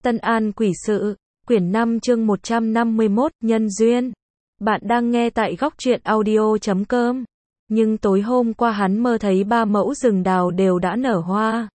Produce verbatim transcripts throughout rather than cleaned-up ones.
Tân An Quỷ Sự, quyển năm chương một trăm năm mươi mốt, Nhân Duyên. Bạn đang nghe tại góc truyện audio chấm com. Nhưng tối hôm qua hắn mơ thấy ba mẫu rừng đào đều đã nở hoa.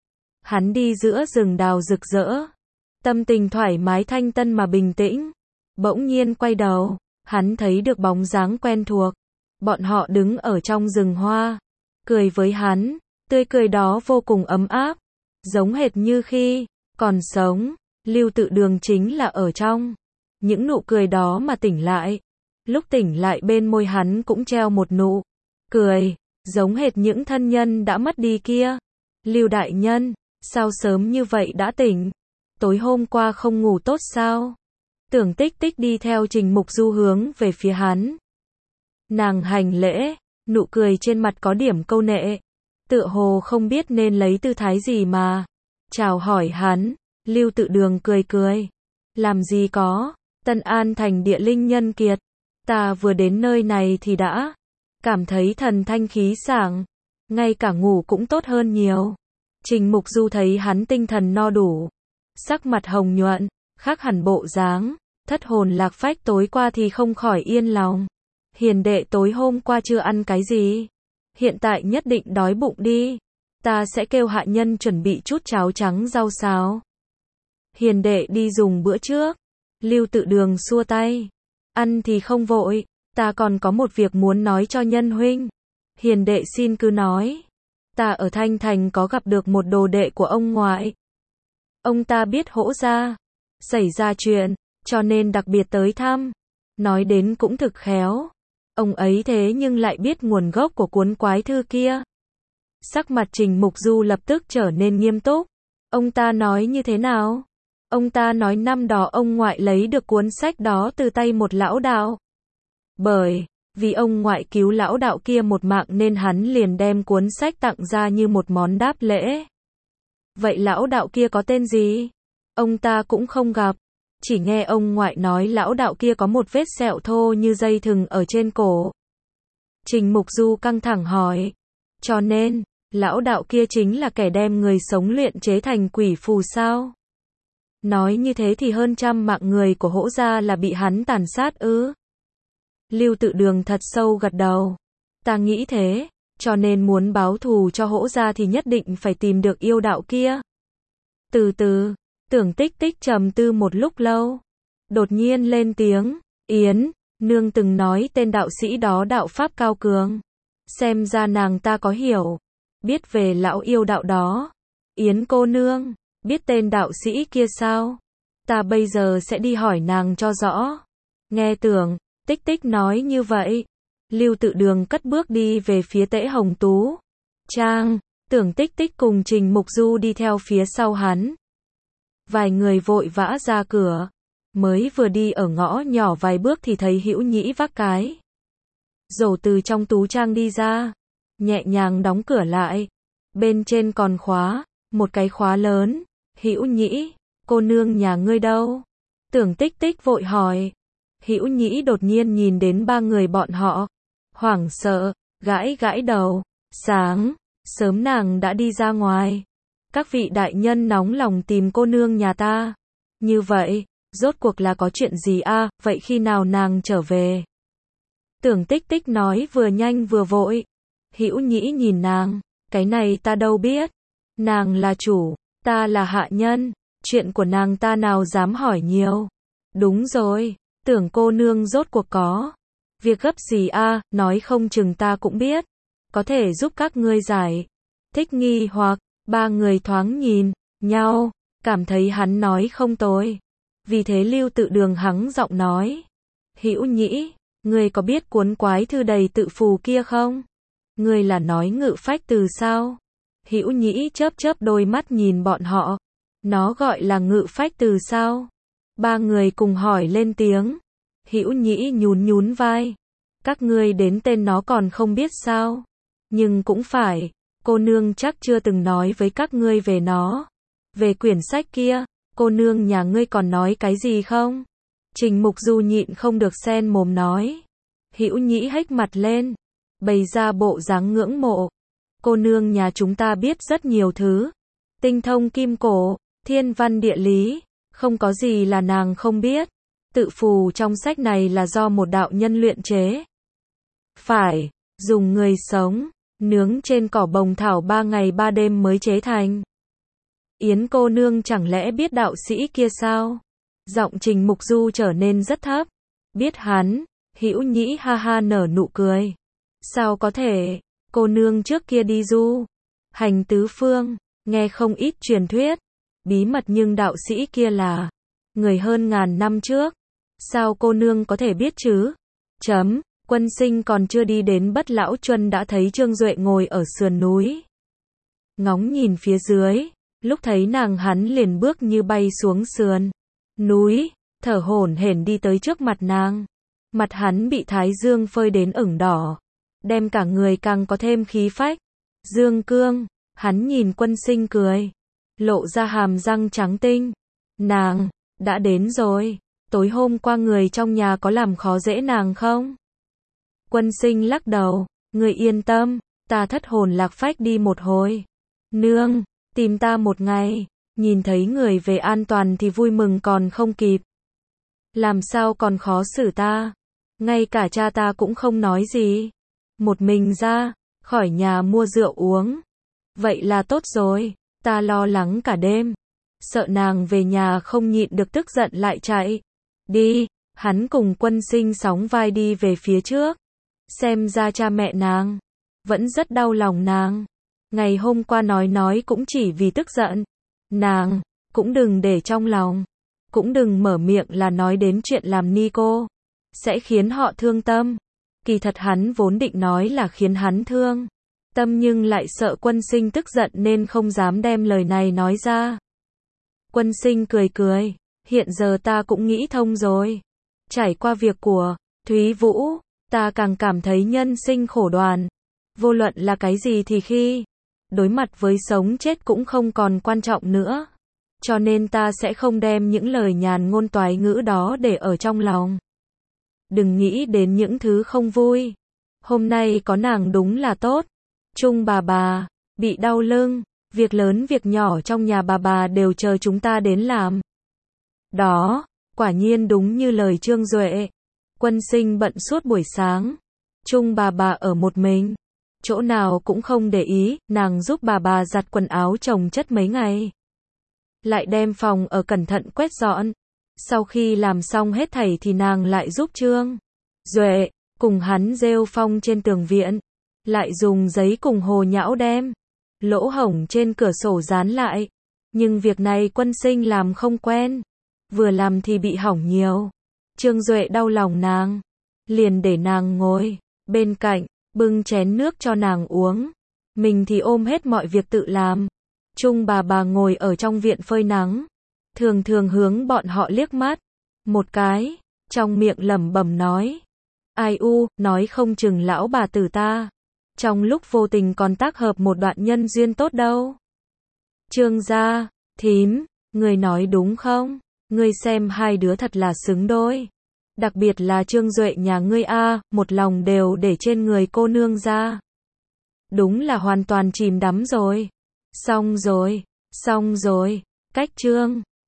Hắn đi giữa rừng đào rực rỡ. Tâm tình thoải mái thanh tân mà bình tĩnh. Bỗng nhiên quay đầu, hắn thấy được bóng dáng quen thuộc. Bọn họ đứng ở trong rừng hoa. Cười với hắn, tươi cười đó vô cùng ấm áp. Giống hệt như khi còn sống. Lưu Tự Đường chính là ở trong những nụ cười đó mà tỉnh lại. Lúc tỉnh lại bên môi hắn cũng treo một nụ cười, giống hệt những thân nhân đã mất đi kia. Lưu đại nhân, sao sớm như vậy đã tỉnh? Tối hôm qua không ngủ tốt sao? Tưởng Tích Tích đi theo Trình Mục Du hướng về phía hắn. Nàng hành lễ, nụ cười trên mặt có điểm câu nệ, tựa hồ không biết nên lấy tư thái gì mà chào hỏi hắn. Lưu Tự Đường cười cười. Làm gì có, Tân An thành địa linh nhân kiệt. Ta vừa đến nơi này thì đã cảm thấy thần thanh khí sảng. Ngay cả ngủ cũng tốt hơn nhiều. Trình Mục Du thấy hắn tinh thần no đủ. Sắc mặt hồng nhuận, khác hẳn bộ dáng. Thất hồn lạc phách tối qua thì không khỏi yên lòng. Hiền đệ tối hôm qua chưa ăn cái gì? Hiện tại nhất định đói bụng đi. Ta sẽ kêu hạ nhân chuẩn bị chút cháo trắng rau xào. Hiền đệ đi dùng bữa trước. Lưu Tự Đường xua tay. Ăn thì không vội, ta còn có một việc muốn nói cho nhân huynh. Hiền đệ xin cứ nói. Ta ở Thanh Thành có gặp được một đồ đệ của ông ngoại. Ông ta biết Hỗ gia xảy ra chuyện, cho nên đặc biệt tới thăm. Nói đến cũng thực khéo. Ông ấy thế nhưng lại biết nguồn gốc của cuốn quái thư kia. Sắc mặt Trình Mục Du lập tức trở nên nghiêm túc. Ông ta nói như thế nào? Ông ta nói năm đó ông ngoại lấy được cuốn sách đó từ tay một lão đạo. Bởi vì ông ngoại cứu lão đạo kia một mạng nên hắn liền đem cuốn sách tặng ra như một món đáp lễ. Vậy lão đạo kia có tên gì? Ông ta cũng không gặp. Chỉ nghe ông ngoại nói lão đạo kia có một vết sẹo thô như dây thừng ở trên cổ. Trình Mục Du căng thẳng hỏi. Cho nên, lão đạo kia chính là kẻ đem người sống luyện chế thành quỷ phù sao? Nói như thế thì hơn trăm mạng người của Hỗ gia là bị hắn tàn sát ư? Lưu Tự Đường thật sâu gật đầu. Ta nghĩ thế, cho nên muốn báo thù cho Hỗ gia thì nhất định phải tìm được yêu đạo kia. Từ từ, Tưởng Tích Tích trầm tư một lúc lâu. Đột nhiên lên tiếng, Yến, nương từng nói tên đạo sĩ đó đạo pháp cao cường. Xem ra nàng ta có hiểu, biết về lão yêu đạo đó. Yến cô nương, biết tên đạo sĩ kia sao? Ta bây giờ sẽ đi hỏi nàng cho rõ. Nghe Tưởng Tích Tích nói như vậy, Lưu Tự Đường cất bước đi về phía Tễ Hồng Tú Trang. Tưởng Tích Tích cùng Trình Mục Du đi theo phía sau hắn. Vài người vội vã ra cửa. Mới vừa đi ở ngõ nhỏ vài bước thì thấy Hữu Nhĩ vác cái rổ từ trong tú trang đi ra, nhẹ nhàng đóng cửa lại. Bên trên còn khóa một cái khóa lớn. Hữu Nhĩ, cô nương nhà ngươi đâu? Tưởng Tích Tích vội hỏi. Hữu Nhĩ đột nhiên nhìn đến ba người bọn họ, hoảng sợ, gãi gãi đầu. Sáng sớm nàng đã đi ra ngoài. Các vị đại nhân nóng lòng tìm cô nương nhà ta. Như vậy, rốt cuộc là có chuyện gì a? À, vậy khi nào nàng trở về? Tưởng Tích Tích nói vừa nhanh vừa vội. Hữu Nhĩ nhìn nàng, cái này ta đâu biết. Nàng là chủ, ta là hạ nhân, chuyện của nàng ta nào dám hỏi nhiều. Đúng rồi, Tưởng cô nương rốt cuộc có việc gấp gì a? À, nói không chừng ta cũng biết, có thể giúp các ngươi giải thích nghi hoặc. Ba người thoáng nhìn nhau, cảm thấy hắn nói không tồi. Vì thế Lưu Tự Đường hắng giọng nói. Hữu Nhĩ, ngươi có biết cuốn quái thư đầy tự phù kia không? Ngươi là nói ngự phách từ sao? Hữu Nhĩ chớp chớp đôi mắt nhìn bọn họ. Nó gọi là ngự phách từ sao? Ba người cùng hỏi lên tiếng. Hữu Nhĩ nhún nhún vai. Các ngươi đến tên nó còn không biết sao? Nhưng cũng phải, cô nương chắc chưa từng nói với các ngươi về nó. Về quyển sách kia, cô nương nhà ngươi còn nói cái gì không? Trình Mục Du nhịn không được xen mồm nói. Hữu Nhĩ hếch mặt lên, bày ra bộ dáng ngưỡng mộ. Cô nương nhà chúng ta biết rất nhiều thứ. Tinh thông kim cổ, thiên văn địa lý, Không có gì là nàng không biết. Tự phù trong sách này là do một đạo nhân luyện chế. Phải, dùng người sống, nướng trên cỏ bồng thảo ba ngày ba đêm mới chế thành. Yến cô nương chẳng lẽ biết đạo sĩ kia sao? Giọng Trình Mục Du trở nên rất thấp. Biết hắn, Hữu Nhĩ ha ha nở nụ cười. Sao có thể, cô nương trước kia đi du hành tứ phương, nghe không ít truyền thuyết, bí mật nhưng đạo sĩ kia là người hơn ngàn năm trước. Sao cô nương có thể biết chứ? Chấm, Quân Sinh còn chưa đi đến Bất Lão Chuân đã thấy Trương Duệ ngồi ở sườn núi. Ngóng nhìn phía dưới, lúc thấy nàng hắn liền bước như bay xuống sườn núi, thở hổn hển đi tới trước mặt nàng. Mặt hắn bị thái dương phơi đến ửng đỏ, đem cả người càng có thêm khí phách. Dương Cương, hắn nhìn Quân Sinh cười, lộ ra hàm răng trắng tinh. Nàng, đã đến rồi, tối hôm qua người trong nhà có làm khó dễ nàng không? Quân Sinh lắc đầu, người yên tâm, ta thất hồn lạc phách đi một hồi. Nương, tìm ta một ngày, nhìn thấy người về an toàn thì vui mừng còn không kịp. Làm sao còn khó xử ta? Ngay cả cha ta cũng không nói gì. Một mình ra, khỏi nhà mua rượu uống. Vậy là tốt rồi, ta lo lắng cả đêm. Sợ nàng về nhà không nhịn được tức giận lại chạy. Đi, hắn cùng Quân Sinh sóng vai đi về phía trước. Xem ra cha mẹ nàng vẫn rất đau lòng nàng. Ngày hôm qua nói nói cũng chỉ vì tức giận. Nàng cũng đừng để trong lòng, cũng đừng mở miệng là nói đến chuyện làm ni cô, sẽ khiến họ thương tâm. Kỳ thật hắn vốn định nói là khiến hắn thương tâm nhưng lại sợ Quân Sinh tức giận nên không dám đem lời này nói ra. Quân Sinh cười cười, hiện giờ ta cũng nghĩ thông rồi. Trải qua việc của Thúy Vũ, ta càng cảm thấy nhân sinh khổ đoàn. Vô luận là cái gì thì khi đối mặt với sống chết cũng không còn quan trọng nữa. Cho nên ta sẽ không đem những lời nhàn ngôn toái ngữ đó để ở trong lòng. Đừng nghĩ đến những thứ không vui. Hôm nay có nàng đúng là tốt. Trung bà bà, bị đau lưng, việc lớn việc nhỏ trong nhà bà bà đều chờ chúng ta đến làm. Đó, quả nhiên đúng như lời Trương Duệ. Quân Sinh bận suốt buổi sáng. Trung bà bà ở một mình. Chỗ nào cũng không để ý, nàng giúp bà bà giặt quần áo chồng chất mấy ngày. Lại đem phòng ở cẩn thận quét dọn. Sau khi làm xong hết thảy thì nàng lại giúp Trương Duệ cùng hắn rêu phong trên tường viện. Lại dùng giấy cùng hồ nhão đem lỗ hổng trên cửa sổ dán lại. Nhưng việc này Quân Sinh làm không quen. Vừa làm thì bị hỏng nhiều. Trương Duệ đau lòng nàng, liền để nàng ngồi bên cạnh, bưng chén nước cho nàng uống. Mình thì ôm hết mọi việc tự làm. Trung bà bà ngồi ở trong viện phơi nắng, thường thường hướng bọn họ liếc mắt một cái, trong miệng lẩm bẩm nói: ai u, nói không chừng lão bà tử ta trong lúc vô tình còn tác hợp một đoạn nhân duyên tốt đâu. Trương gia, thím, người nói đúng không? Ngươi xem hai đứa thật là xứng đôi. Đặc biệt là Trương Duệ nhà ngươi a, một lòng đều để trên người cô nương ra. Đúng là hoàn toàn chìm đắm rồi. Xong rồi, xong rồi, cách Trương